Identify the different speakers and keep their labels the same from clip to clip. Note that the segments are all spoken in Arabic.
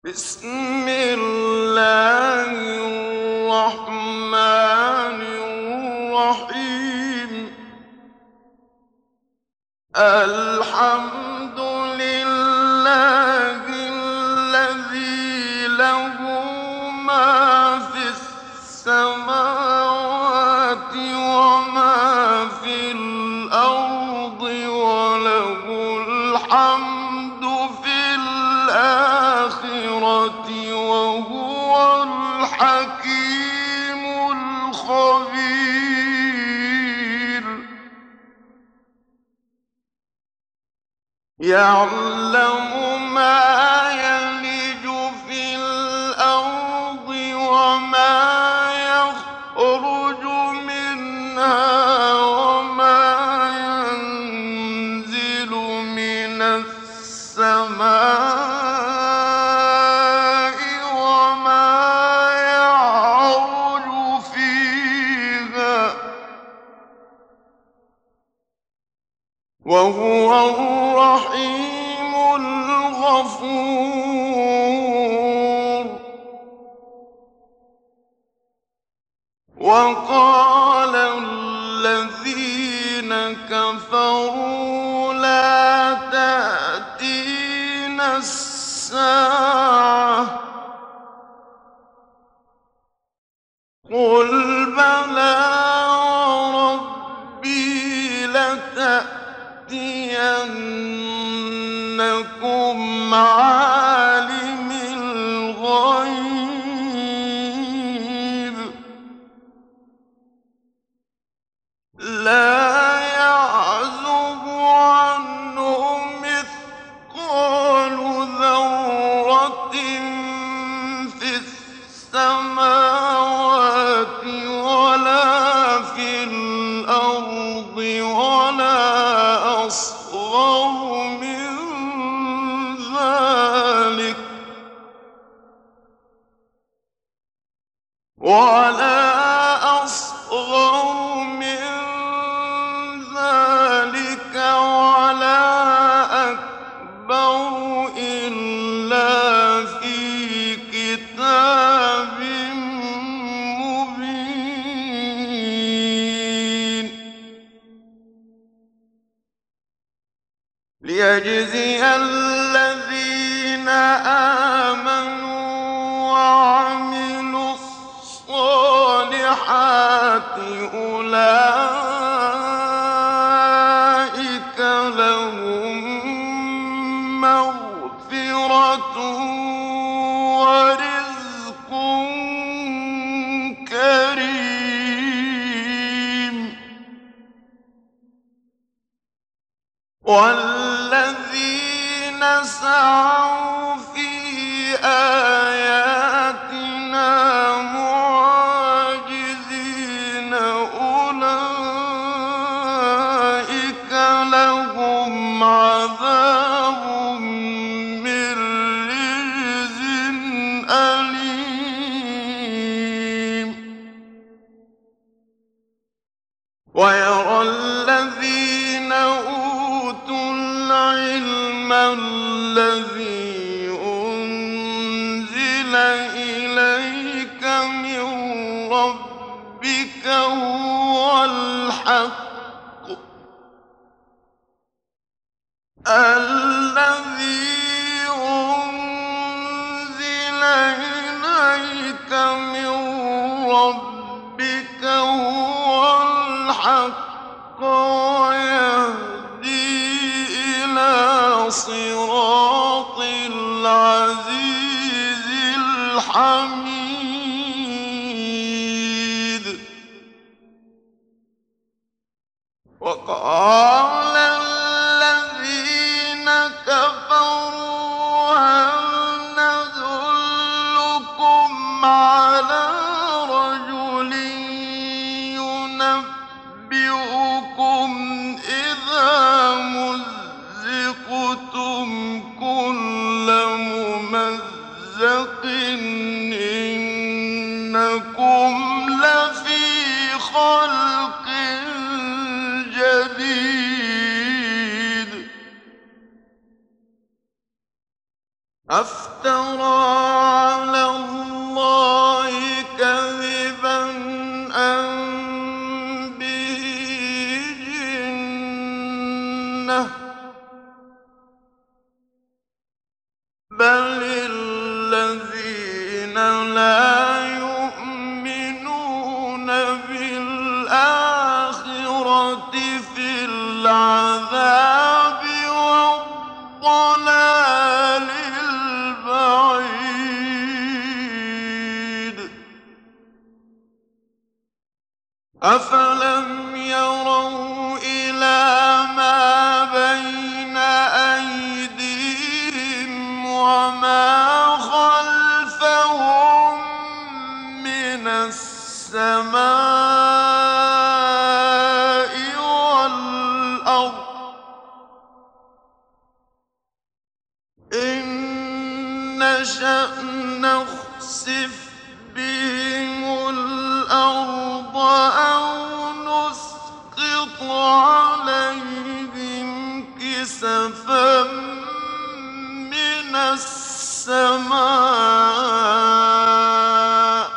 Speaker 1: بسم الله الرحمن الرحيم. الحمد لله الذي له ما في السماوات وما في الأرض وله الحمد في الآخرة وهو الحكيم الخبير. يعلم ما يلج في الأرض وما يخرج منها وما ينزل من السماء وما يعرج فيها، وهو الرحيم الغفور. وقال الذين كفروا لا تأتينا الساعة، قل بلى وربي لتأتينكم عالم الغيب لا يعزب عنه مثقال ذرة في السماوات ولا في الأرض ولا أصغر من ذلك ولا أكبر إلا في كتاب مبين، ليجزي الذين آمنوا وعملوا الصالحات أولئك لهم مغفرة ورزق كريم. والذين سعوا في آياتنا معاجزين أولئك لهم عذاب من رجز أليم. ويرى الذين أوتوا العلم الذي أنزل إليك من ربك هو الحق الذي أنزل إليك من ربك هو الحق ويهدي إلى صراط العزيز الحميد. وقال الذين كفروا هل ندلكم على رجل ينبئكم إذا مزقتم كل ممزق إنكم لفي خلق جديد. افترى على الله كذبا أم به جنة بل الذين لا يؤمنون بالآخرة في العذاب والضلال البعيد أفلم يروا إلى ما بين أيديهم وما خلفهم من السماء والأرض إن نشأ نخسف بهم الأرض أو نسقط عليهم كسفا من السماء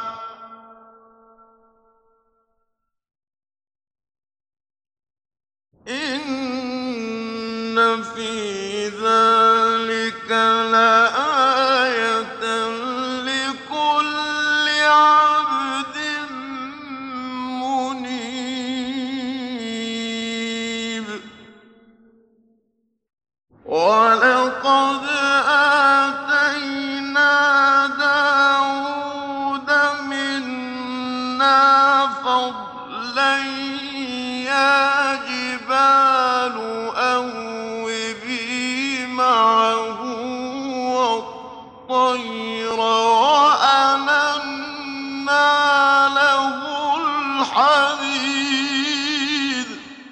Speaker 1: إن في ذلك لآية لكل عبد منيب ولقد آتينا داود منا فضلا يا جبال أوبي معه والطير وألنا له الحديد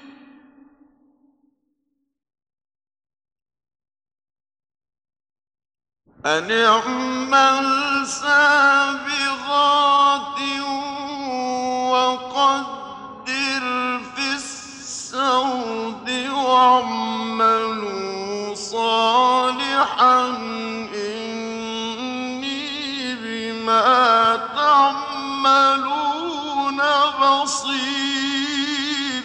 Speaker 1: أن اعمل سابغات وقدر في السرد واعملوا صالحا إني بما تعملون بصير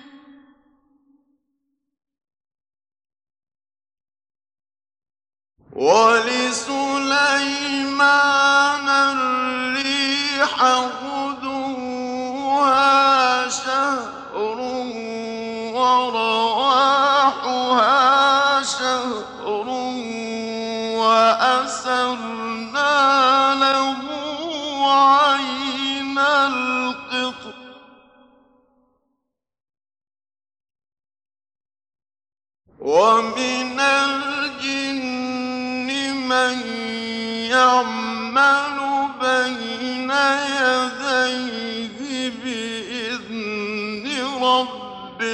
Speaker 1: ولسليمان الريح غدوها شهر ورواحها شهر وأسرنا له عين القطر ومن الجن من يعمل بين يديه بإذن ربه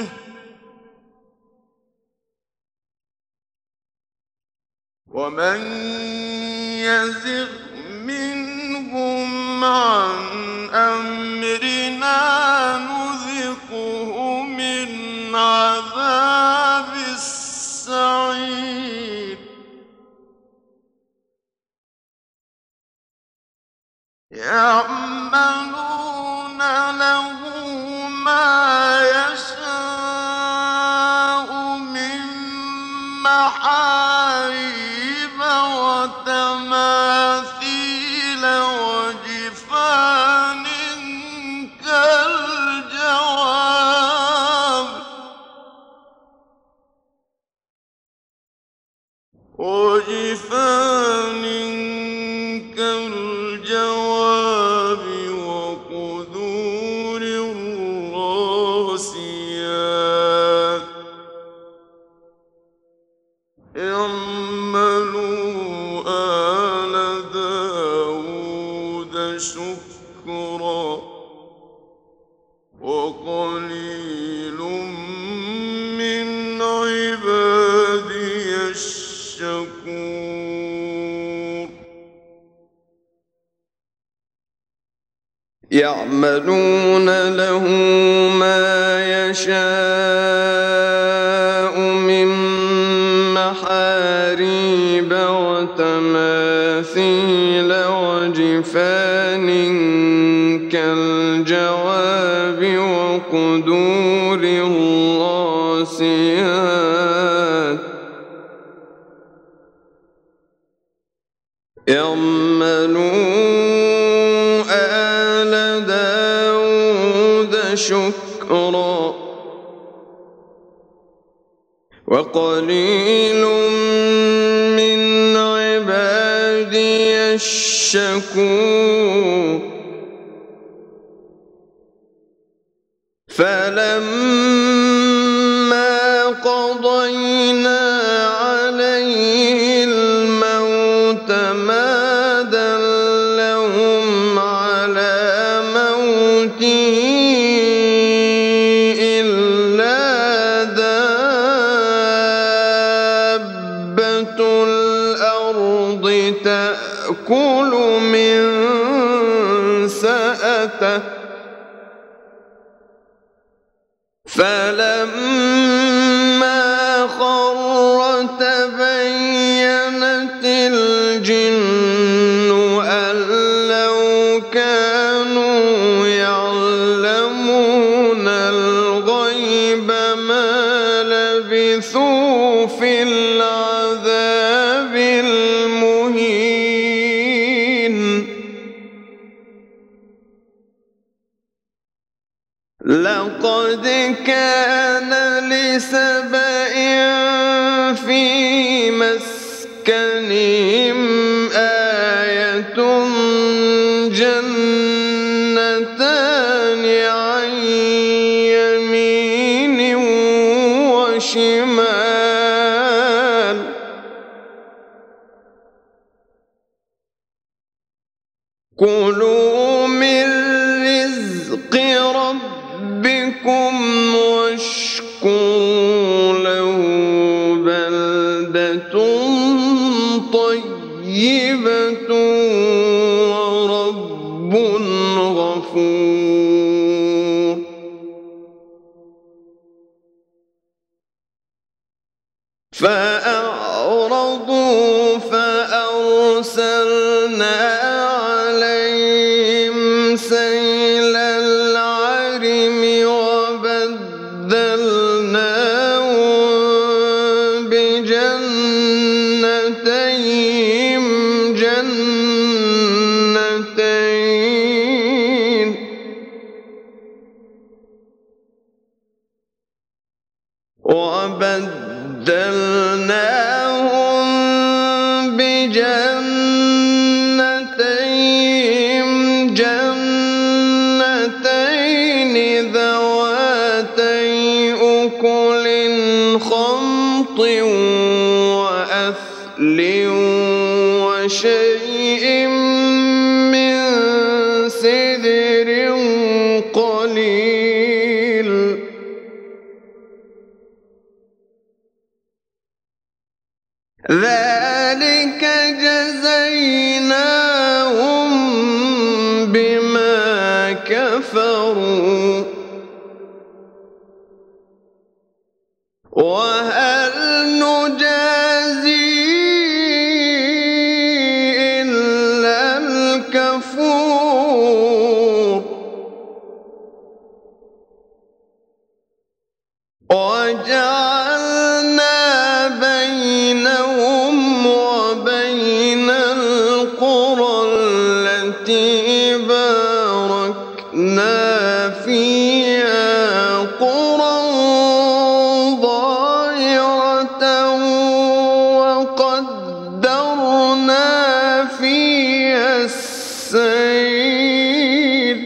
Speaker 1: ومن يزغ منهم عن أمرنا نذقه من عذاب السعير يعملون له ما يشاء من محاريب وتماثيل وجفان كالجواب وقدور الراسيات اعملوا آل داود شكرا وقليل من عبادي الشكور يعملون له ما يشاء من محاريب وتماثيل تماثيل وجفان كالجواب وقدور الراسيات اعملوا آل داود شكرا وقليل من عبادي الشكور فلما قضينا عليه الموت ما دلهم على موته إلا دابة الأرض تأكل من سأته فلما خر تبينت الجن أن لو كانوا يعلمون الغيب ما لبثوا في العذاب المهين لقد كان لسبإ في مسكنهم آية جنتان عن يمين وشمال كلوا من رزق ربكم واشكروا له بلدة طيبة ورب غفور فأعرضوا فأرسلنا عليهم سيل العرم وبدلناهم بجنتين جنتين ذواتي أكل خمط وأثل وشيء من سدر قليل ذلك جزيناهم بما كفروا وهل نجازي إلا الكفور وجعلنا بينهم وبين القرى التي باركنا فيها قرى ظاهرة وقدرنا فيها السير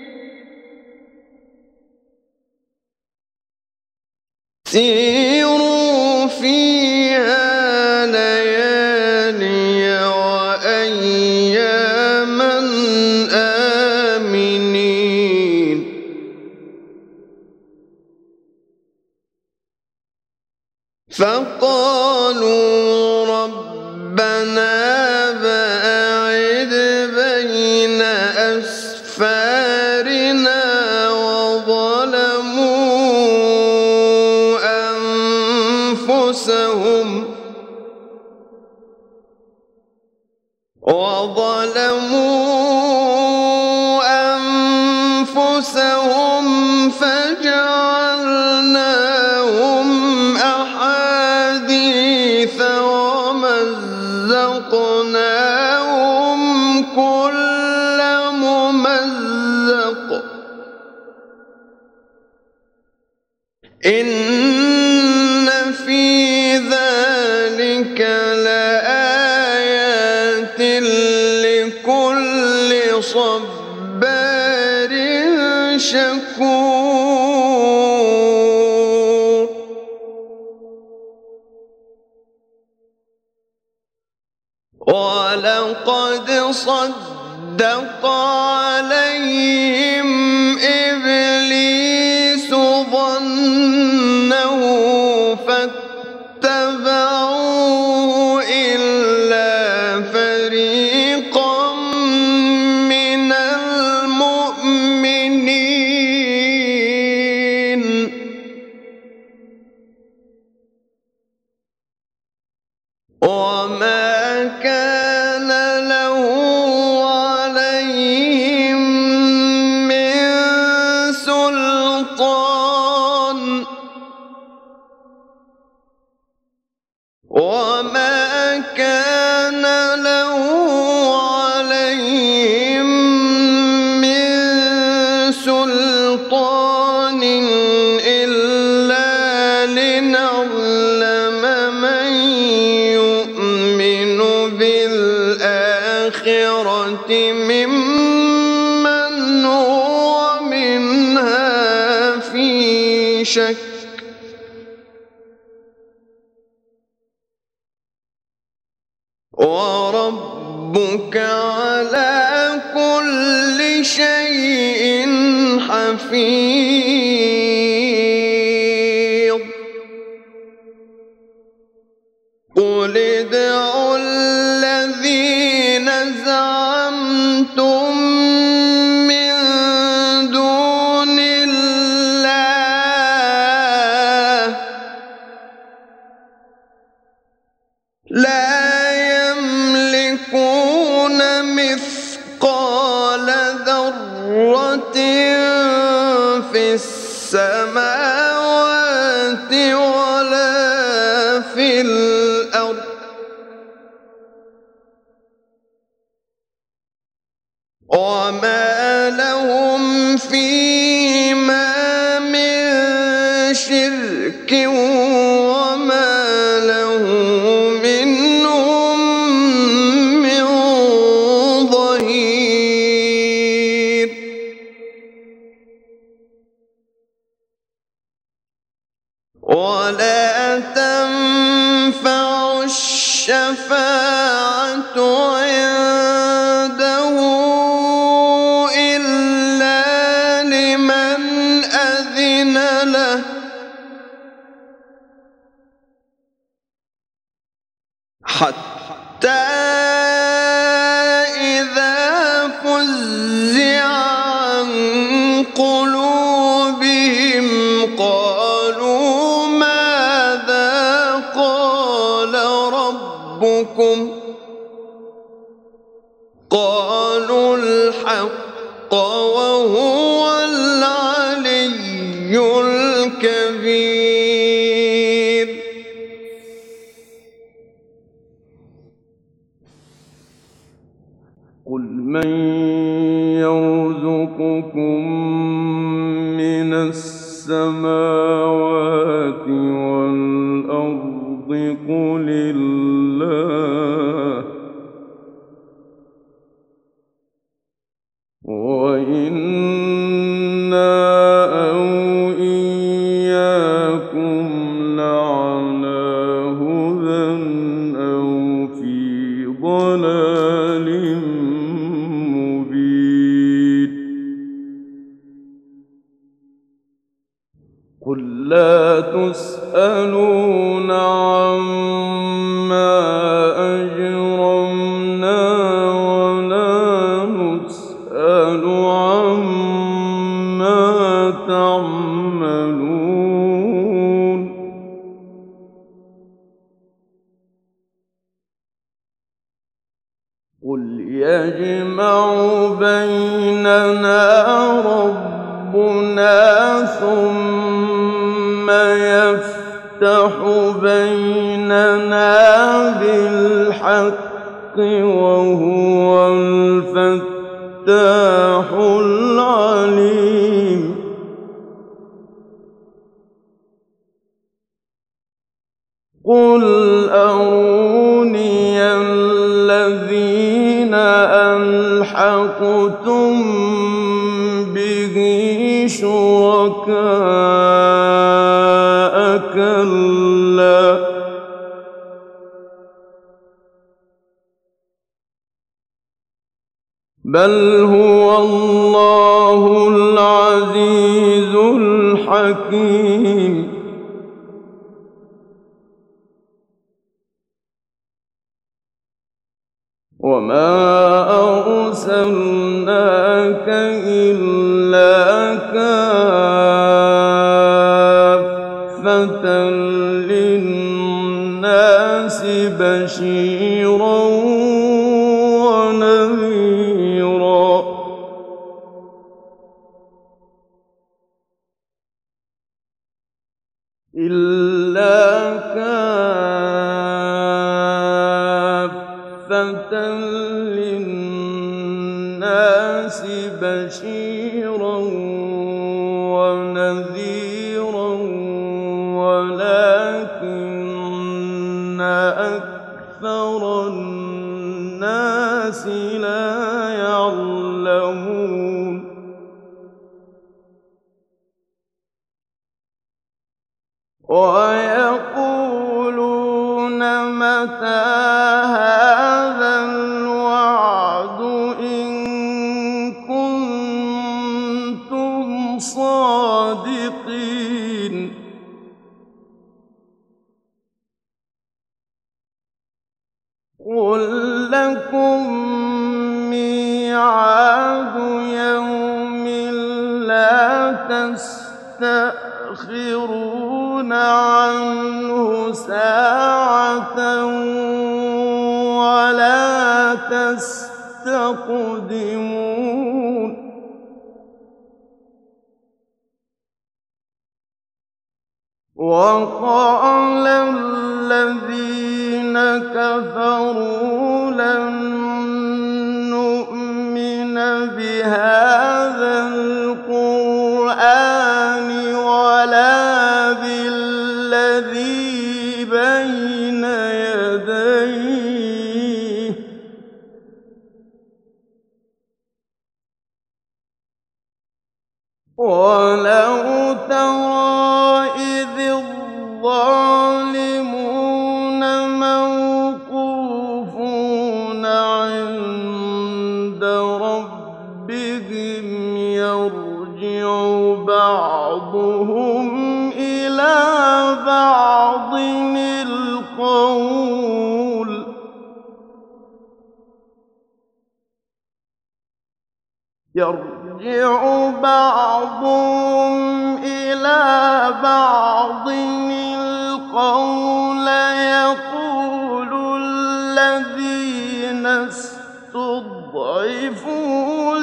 Speaker 1: سيروا فيها ليالي وأياما آمنين فقالوا ربنا باعد بين أسفارنا وظلموا وظلموا أنفسهم فجعلناهم أحاديث ومزقناهم كل ممزق إن في ذلك لآيات لكل صبار شكور ولقد صدق عليهم إبليس ظنه فاتبعوه إلا فريقا من المؤمنين وما كان له عليهم من سلطان وما كان له عليهم من سلطان إلا لنعلم من يؤمن بالآخرة ممن هو منها في شك وربك على كل شيء حفيظ قل ادعوا الذين زعمتم من دون الله لا يملكون مثقال ذرة في السماوات ولا في الأرض وما لهم فيما من شرك وما له منهم من ظهير ولا تنفع الشفاعة عنده إلا لمن أذن له حتى إذا فزع عن قلوبهم قالوا ماذا قال ربكم قالوا الحق وهو العلي الكبير قل من يرزقكم من السماوات والأرض قل الله وإنا أو إياكم لعلى هدى أو في ضلال مبين قل لا تسألون عما أجرمنا ولا نسأل عما تعملون قل يجمع بيننا ربنا ثم يفتح بيننا بالحق وهو الفتاح العليم. قل أروني الذين ألحقتم به شركاء كلا بل هو الله العزيز الحكيم. وما أرسلناك إلا كافة للناس بشيرا ونذيرا إلا كافة للناس بشيرا ونذيرا ولكن أكثر الناس لا يعلمون. ويقولون متى هذا الوعد إن كنتم صادقين. قل لكم ميعاد يوم لا تستأخرون عنه ساعة ولا تستقدمون. وقال الذين كفروا لن نؤمن بهذا القرآن ولا بالذي بين يديه ولو ترى إذ الظالمون موقوفون عند ربهم يرجع بعضهم إلى بعض القول يقول الذين استضعفوا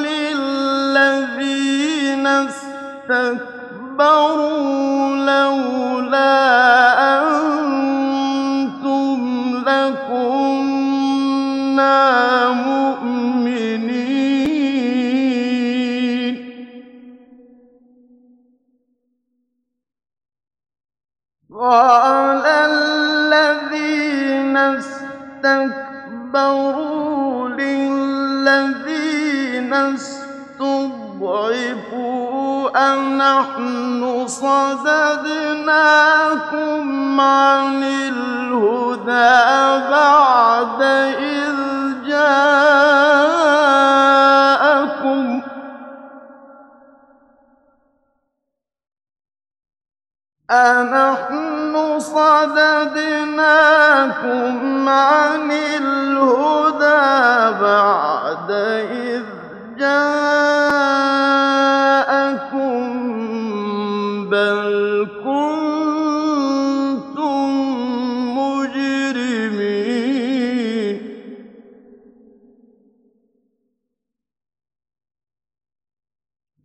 Speaker 1: للذين استكبروا لولا أنتم لكنا مؤمنين. قال الذين استكبروا للذين استضعفوا أنحن صددناكم عن الهدى بعد إذ جاءكم أنحن صددناكم عن الهدى بعد إذ جاءكم بل كنتم مجرمين.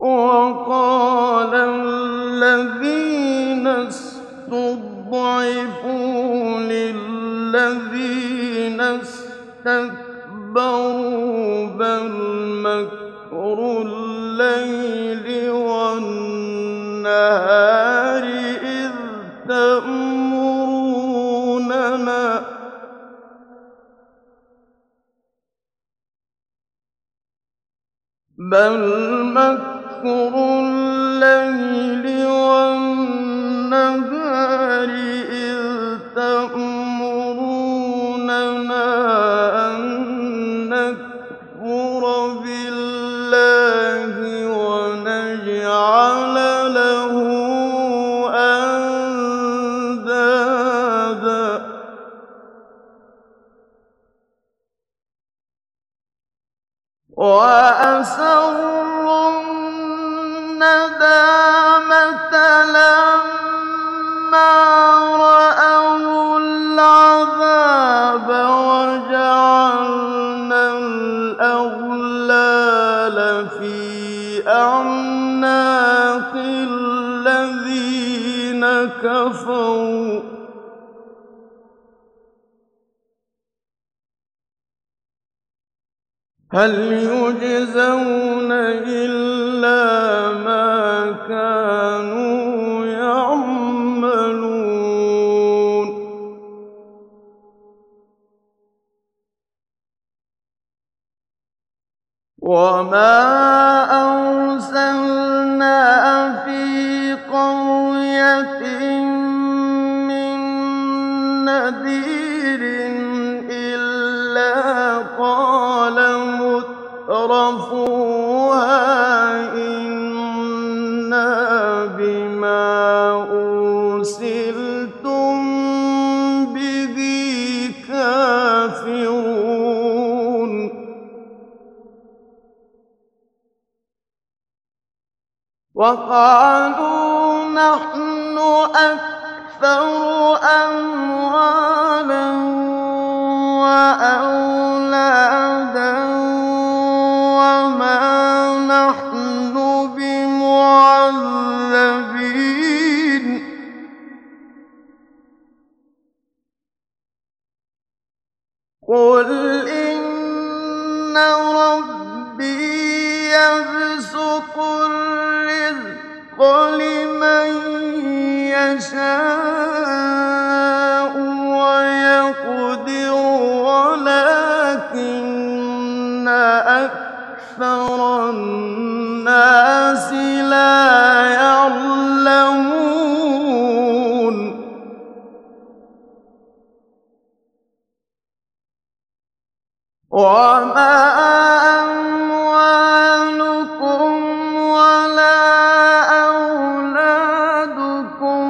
Speaker 1: وقال الذين استضعفوا للذين استكبروا بل مكر الليل والنهار إذ تأمروننا بل مكر الليل والنهار إذ تأمروننا أن نكفر بالله ونجعل له أندادا وأسروا الندامة لما رأوا العذاب وجعلنا الأغلال في أعناق الذين كفروا هل يجزون إلا ما كانوا يعملون وما أرسلنا في قرية من نذير إلا قال مترفوها إنا بما أرسلتم به كافرون وقالوا نحن أكثر أموالا وأولادا وما نحن بمعذبين قل إن ربي يبسط الرزق لمن يشاء ويقدر ولكن أكثر الناس لا يعلمون وما أموالكم ولا أولادكم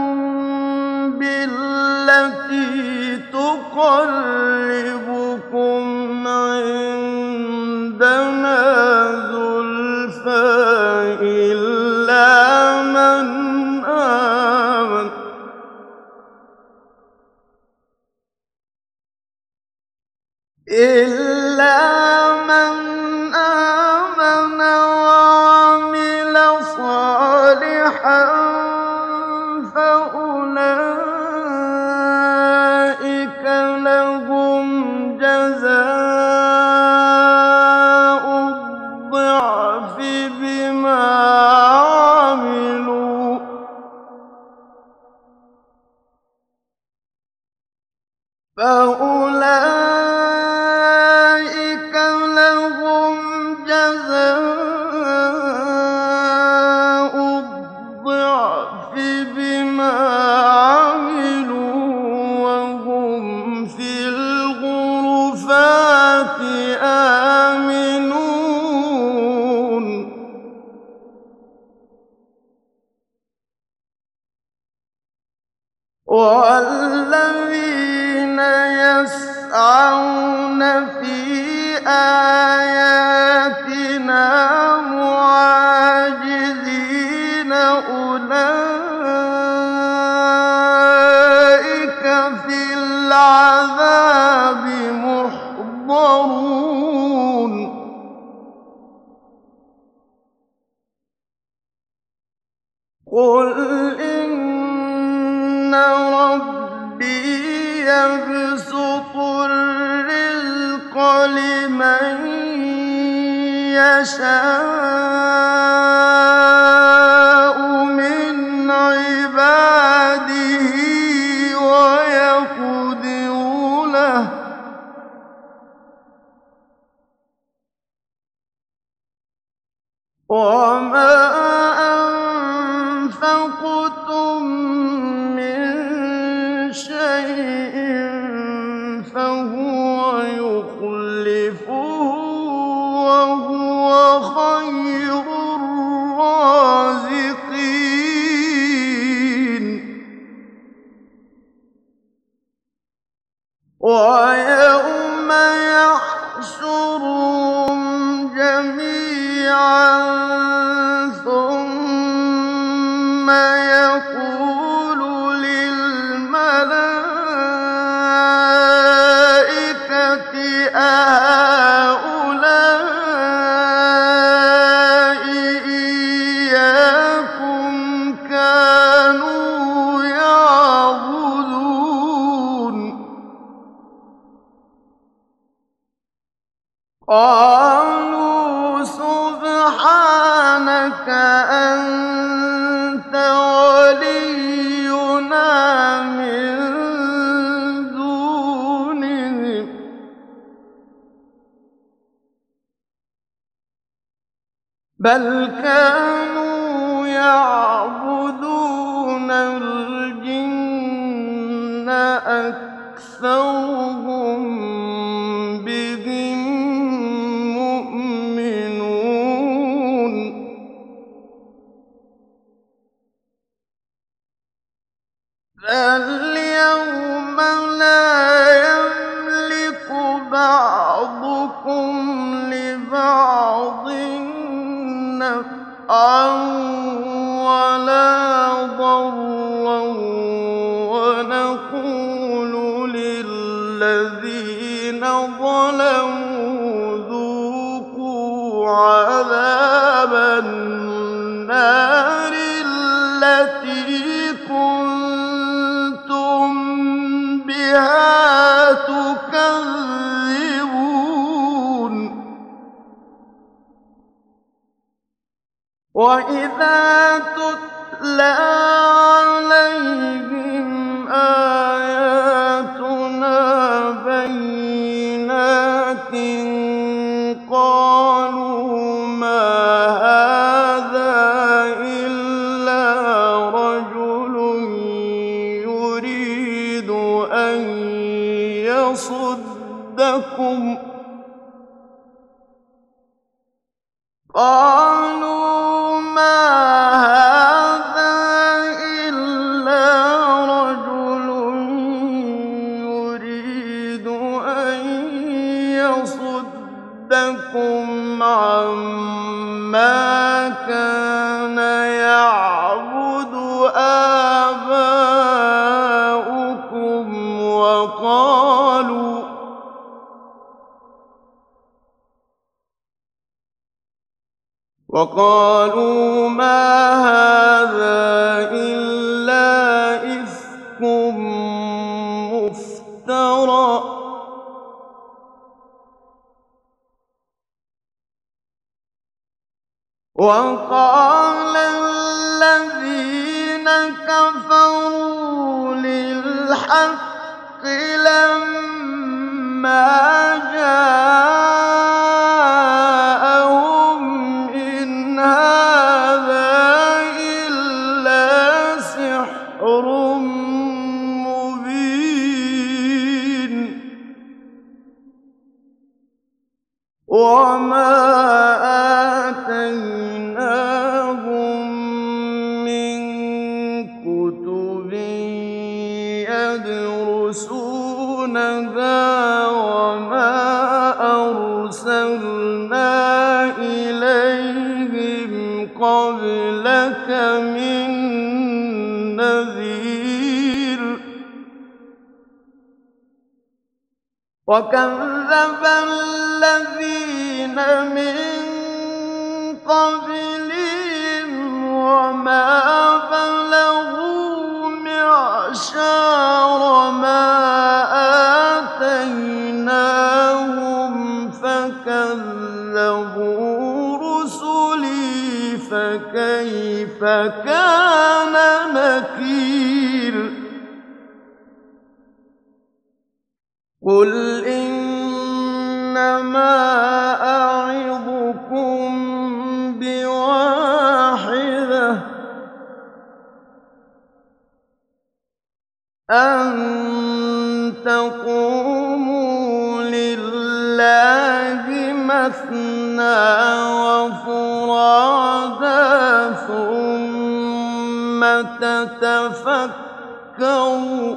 Speaker 1: بالتي تقربكم عندنا زلفى إلا من آمن وعمل صالحا فأولئك لهم جزاء الضعف بما عملوا فأولئك لهم جزاء الضعف بما عملوا وهم في الغرفات آمنون والذين يسعون في آياتنا معاجزين أولئك في العذاب محضرون قُلْ إِنَّ رَبِّي يَبْسُطُ الرِّزْقَ لِمَن يَشَاءُ مِنْ عِبَادِهِ وَيَقْدِرُ لَهُ ۚ وَمَا أَنفَقْتُم مِّن شَيْءٍ فَهُوَ يُخْلِفُهُ ۖ وَهُوَ خَيْرُ الرَّازِقِينَ وَيَوْمَ يَحْشُرُهُمْ جَمِيعًا ثُمَّ يَقُولُ لِلْمَلَائِكَةِ أَهَٰؤُلَاءِ إِيَّاكُمْ كَانُوا يَعْبُدُونَ قَالُوا سُبْحَانَكَ أَنتَ وَلِيُّنَا مِن دُونِهِم ۖ بَلْ كَانُوا يَعْبُدُونَ الْجِنَّ أَكْثَرُهُم بِهِم مُّؤْمِنُونَ فَالْيَوْمَ لَا يَمْلِكُ بَعْضُكُمْ لِبَعْضٍ نَّفْعًا وَلَا ضَرًّا وَنَقُولُ لِلَّذِينَ ظَلَمُوا ذُوقُوا عَذَابَ النَّارِ الَّتِي كُنتُم بِهَا تُكَذِّبُونَ وَإِذَا تُتْلَىٰ عَلَيْهِمْ آيَاتُنَا بَيِّنَاتٍ قَالُوا مَا هَٰذَا إِلَّا رَجُلٌ يُرِيدُ أَن يَصُدَّكُمْ عَمَّا كَانَ يَعْبُدُ آبَاؤُكُمْ وَقَالُوا مَا هَٰذَا إِلَّا إِفْكٌ مُّفْتَرًى ۚ وَقَالَ الَّذِينَ كَفَرُوا لِلْحَقِّ لَمَّا جَاءَهُمْ إِنْ هَٰذَا إِلَّا سِحْرٌ مُّبِينٌ وَمَا آتَيْنَاهُم مِّن كُتُبٍ يَدْرُسُونَهَا وَمَا أَرْسَلْنَا إِلَيْهِمْ قَبْلَكَ مِن نَّذِيرٍ وَكَذَّبَ الَّذِينَ مِن قَبْلِهِمْ وَمَا كَذَّبُوا رُسُلِي فَكَيْفَ كَانَ نَكِيرِ قُلْ إِنَّمَا أَعِظُكُم بِوَاحِدَةٍ أَن تَقُومُوا لِلَّهِ مَثْنَىٰ وَفُرَادَىٰ ثُمَّ تَتَفَكَّرُوا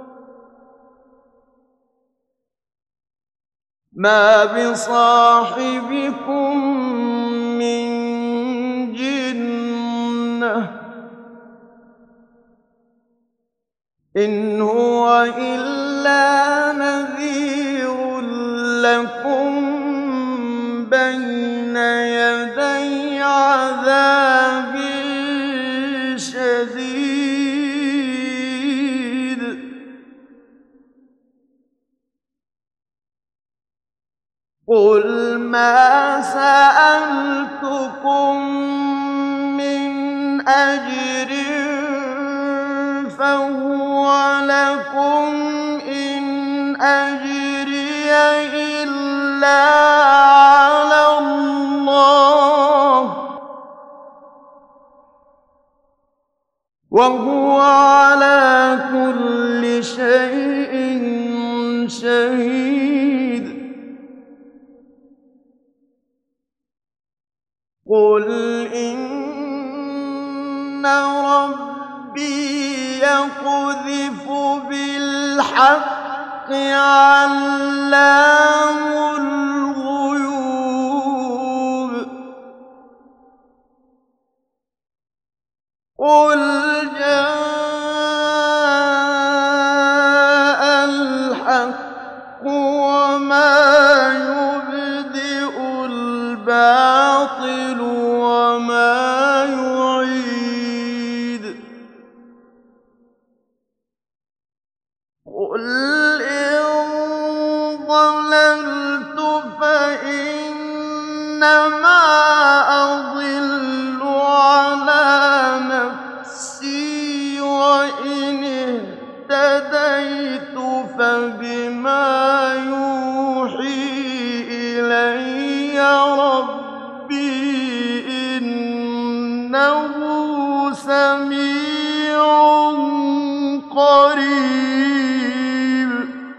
Speaker 1: مَا بِصَاحِبِكُم مِّن جِنَّةٍ إِنْ هُوَ إِلَّا نَذِيرٌ لَّكُم بَيْنَ يَدَيْ عَذَابٍ شَدِيدٍ قُلْ مَا سَأَلْتُكُم مِّنْ أَجْرٍ فَهُوَ لَكُمْ إِنْ أَجْرِيَ إِلَّا عَلَى اللَّهِ وَهُوَ عَلَىٰ كُلِّ شَيْءٍ شَهِيدٌ قُلْ إِنَّ رَبِّي يَقْذِفُ بِالْحَقِّ عَلَّامُ الْغُيُوبِ قُلْ جَاءَ الْحَقُّ وَمَا يُبْدِئُ الْبَاطِلُ وَمَا يُعِيدُ قُلْ إِن ضَلَلْتُ فَإِنَّمَا أَضِلُّ عَلَىٰ نَفْسِي وَإِنِ اهْتَدَيْتُ فَبِمَا يُوحِي إِلَيَّ رَبِّي إِنَّهُ سَمِيعٌ قَرِيبٌ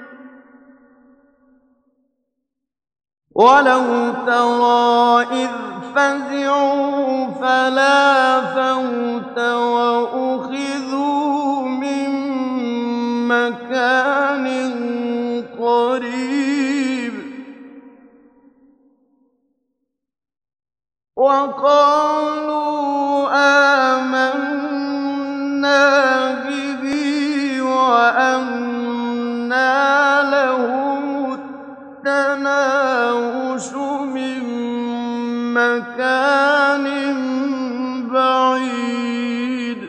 Speaker 1: وَلَوْ تَرَىٰ إِذْ فَزِعُوا فَلَا فَوْتَ وَأُخِذُوا مِن مَّكَانٍ قَرِيبٍ وَقَالُوا آمَنَّا بِهِ وَأَنَّىٰ لَهُمُ التَّنَاوُشُ مِن مَّكَانٍ بَعِيدٍ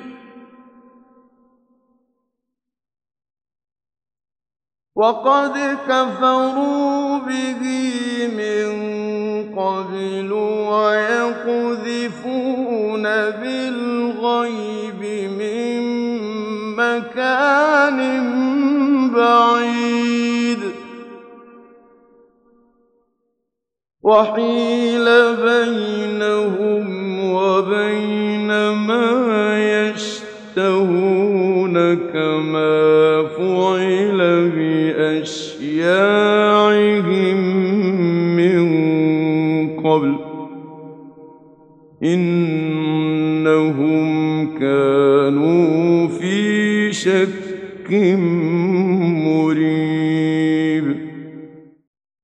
Speaker 1: وَقَدْ كَفَرُوا بِهِ مِن قَبْلُ وَيَقْذِفُونَ بِالْغَيْبِ مِن مَّكَانٍ بَعِيدٍ وَحِيلَ بَيْنَهُمْ وَبَيْنَ مَا يَشْتَهُونَ كَمَا فُعِلَ بِأَشْيَاعِهِم مِّن قَبْلُ إِنَّهُمْ كَانُوا فِي شَكٍّ